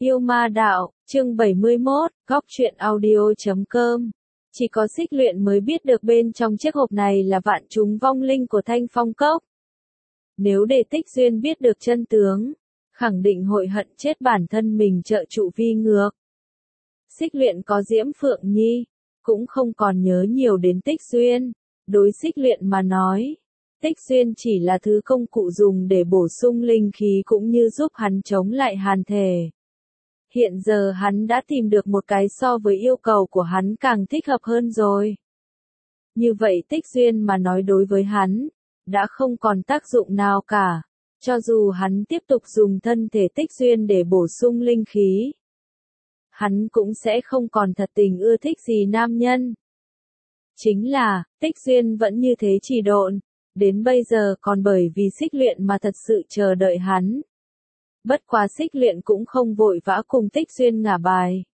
Yêu ma đạo, chương 71, góc truyện audio.com. Chỉ có Xích Luyện mới biết được bên trong chiếc hộp này là vạn chúng vong linh của Thanh Phong Cốc. Nếu để Tích Duyên biết được chân tướng, khẳng định hội hận chết bản thân mình trợ trụ vi ngược. Xích Luyện có Diễm Phượng Nhi, cũng không còn nhớ nhiều đến Tích Duyên. Đối Xích Luyện mà nói, Tích Duyên chỉ là thứ công cụ dùng để bổ sung linh khí cũng như giúp hắn chống lại hàn thể. Hiện giờ hắn đã tìm được một cái so với yêu cầu của hắn càng thích hợp hơn rồi. Như vậy Tích Duyên mà nói đối với hắn, đã không còn tác dụng nào cả. Cho dù hắn tiếp tục dùng thân thể Tích Duyên để bổ sung linh khí, hắn cũng sẽ không còn thật tình ưa thích gì nam nhân. Chính là, Tích Duyên vẫn như thế trì độn, đến bây giờ còn bởi vì Xích Luyện mà thật sự chờ đợi hắn. Bất quá Xích Luyện cũng không vội vã cùng Tích Duyên ngả bài.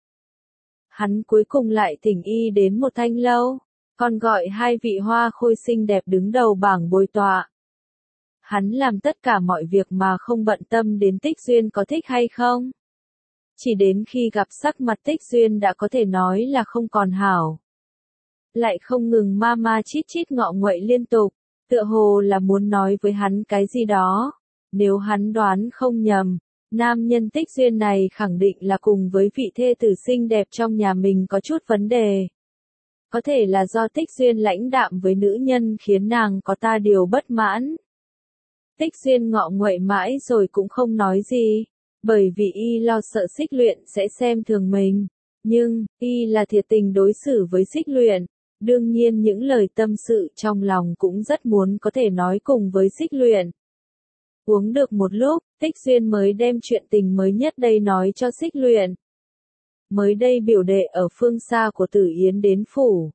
Hắn cuối cùng lại thỉnh y đến một thanh lâu, còn gọi hai vị hoa khôi xinh đẹp đứng đầu bảng bồi tọa. Hắn làm tất cả mọi việc mà không bận tâm đến Tích Duyên có thích hay không. Chỉ đến khi gặp sắc mặt Tích Duyên đã có thể nói là không còn hảo. Lại không ngừng ma ma chít chít ngọ nguậy liên tục, tựa hồ là muốn nói với hắn cái gì đó. Nếu hắn đoán không nhầm, nam nhân Tích Duyên này khẳng định là cùng với vị thê tử xinh đẹp trong nhà mình có chút vấn đề. Có thể là do Tích Duyên lãnh đạm với nữ nhân khiến nàng có ta điều bất mãn. Tích Duyên ngọ nguậy mãi rồi cũng không nói gì, bởi vì y lo sợ Xích Luyện sẽ xem thường mình. Nhưng, y là thiệt tình đối xử với Xích Luyện. Đương nhiên những lời tâm sự trong lòng cũng rất muốn có thể nói cùng với Xích Luyện. Uống được một lúc, Tích Duyên mới đem chuyện tình mới nhất đây nói cho Xích Luyện. Mới đây biểu đệ ở phương xa của Tử Yến đến phủ.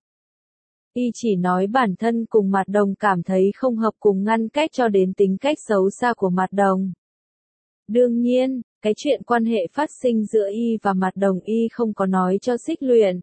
Y chỉ nói bản thân cùng Mạt Đồng cảm thấy không hợp cùng ngăn cách cho đến tính cách xấu xa của Mạt Đồng. Đương nhiên, cái chuyện quan hệ phát sinh giữa y và Mạt Đồng y không có nói cho Xích Luyện.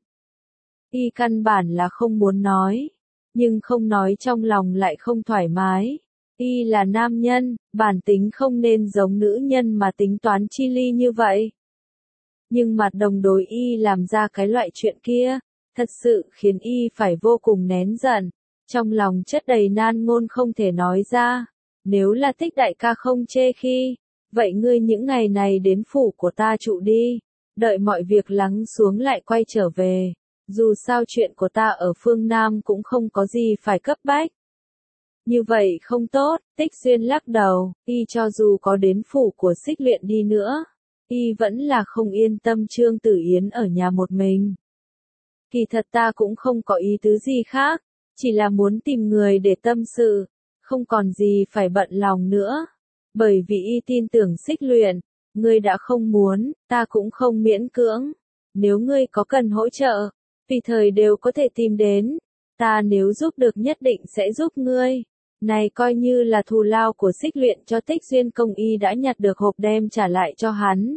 Y căn bản là không muốn nói, nhưng không nói trong lòng lại không thoải mái. Y là nam nhân, bản tính không nên giống nữ nhân mà tính toán chi ly như vậy. Nhưng Mạt Đồng đối y làm ra cái loại chuyện kia, thật sự khiến y phải vô cùng nén giận. Trong lòng chất đầy nan ngôn không thể nói ra. Nếu là Tích đại ca không chê khi, vậy ngươi những ngày này đến phủ của ta trụ đi, đợi mọi việc lắng xuống lại quay trở về. Dù sao chuyện của ta ở phương Nam cũng không có gì phải cấp bách. Như vậy không tốt, Tích Duyên lắc đầu, y cho dù có đến phủ của Xích Luyện đi nữa, y vẫn là không yên tâm Trương Tử Yến ở nhà một mình. Kỳ thật ta cũng không có ý tứ gì khác, chỉ là muốn tìm người để tâm sự, không còn gì phải bận lòng nữa. Bởi vì y tin tưởng Xích Luyện, ngươi đã không muốn, ta cũng không miễn cưỡng. Nếu ngươi có cần hỗ trợ, tùy thời đều có thể tìm đến. Ta nếu giúp được nhất định sẽ giúp ngươi. Này coi như là thù lao của Xích Luyện cho Tích Duyên công y đã nhặt được hộp đem trả lại cho hắn.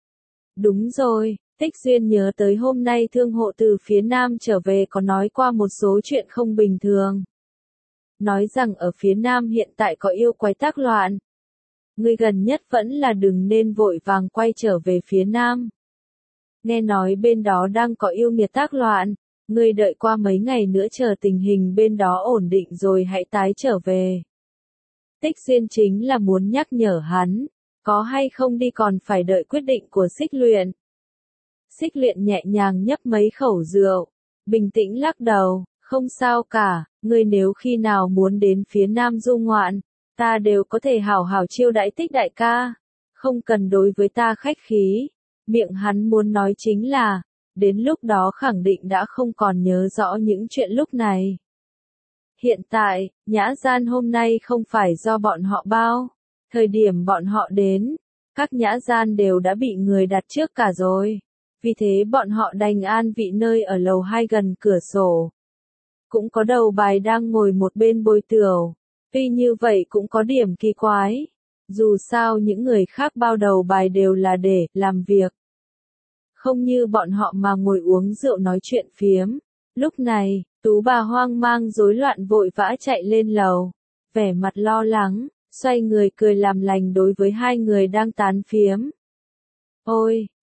Đúng rồi, Tích Duyên nhớ tới hôm nay thương hộ từ phía Nam trở về có nói qua một số chuyện không bình thường. Nói rằng ở phía Nam hiện tại có yêu quái tác loạn. Ngươi gần nhất vẫn là đừng nên vội vàng quay trở về phía Nam. Nghe nói bên đó đang có yêu nghiệt tác loạn, ngươi đợi qua mấy ngày nữa chờ tình hình bên đó ổn định rồi hãy tái trở về. Tích Duyên chính là muốn nhắc nhở hắn, có hay không đi còn phải đợi quyết định của Xích Luyện. Xích Luyện nhẹ nhàng nhấp mấy khẩu rượu, bình tĩnh lắc đầu, không sao cả, ngươi nếu khi nào muốn đến phía Nam du ngoạn, ta đều có thể hảo hảo chiêu đãi Tích đại ca, không cần đối với ta khách khí. Miệng hắn muốn nói chính là, đến lúc đó khẳng định đã không còn nhớ rõ những chuyện lúc này. Hiện tại, nhã gian hôm nay không phải do bọn họ bao. Thời điểm bọn họ đến, các nhã gian đều đã bị người đặt trước cả rồi. Vì thế bọn họ đành an vị nơi ở lầu 2 gần cửa sổ. Cũng có đầu bài đang ngồi một bên bồi tửu. Tuy như vậy cũng có điểm kỳ quái. Dù sao những người khác bao đầu bài đều là để làm việc. Không như bọn họ mà ngồi uống rượu nói chuyện phiếm. Lúc này, Tú bà hoang mang rối loạn vội vã chạy lên lầu. Vẻ mặt lo lắng, xoay người cười làm lành đối với hai người đang tán phiếm. Ôi,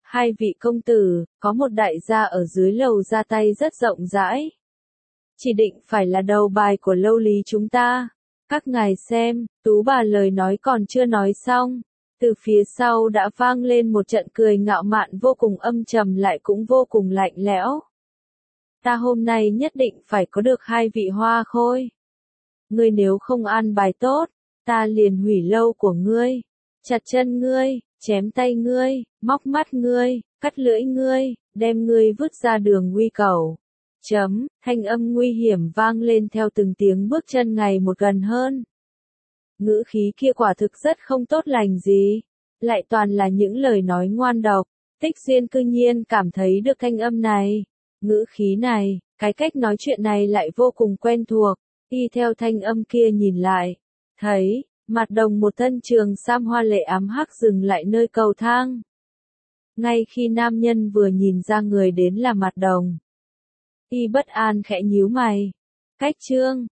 Hai vị công tử, có một đại gia ở dưới lầu ra tay rất rộng rãi. Chỉ định phải là đầu bài của lâu lý chúng ta. Các ngài xem, tú bà lời nói còn chưa nói xong. Từ phía sau đã vang lên một trận cười ngạo mạn vô cùng âm trầm lại cũng vô cùng lạnh lẽo. Ta hôm nay nhất định phải có được hai vị hoa khôi. Ngươi nếu không an bài tốt, ta liền hủy lâu của ngươi, chặt chân ngươi, chém tay ngươi, móc mắt ngươi, cắt lưỡi ngươi, đem ngươi vứt ra đường nguy cầu. Thanh âm nguy hiểm vang lên theo từng tiếng bước chân ngày một gần hơn. Ngữ khí kia quả thực rất không tốt lành gì, lại toàn là những lời nói ngoan độc. Tích Xuyên cư nhiên cảm thấy được thanh âm này, ngữ khí này, cái cách nói chuyện này lại vô cùng quen thuộc. Y theo thanh âm kia nhìn lại, thấy, Mạt Đồng một thân trường sam hoa lệ ám hắc dừng lại nơi cầu thang. Ngay khi nam nhân vừa nhìn ra người đến là Mạt Đồng, Y bất an khẽ nhíu mày. Cách Trương,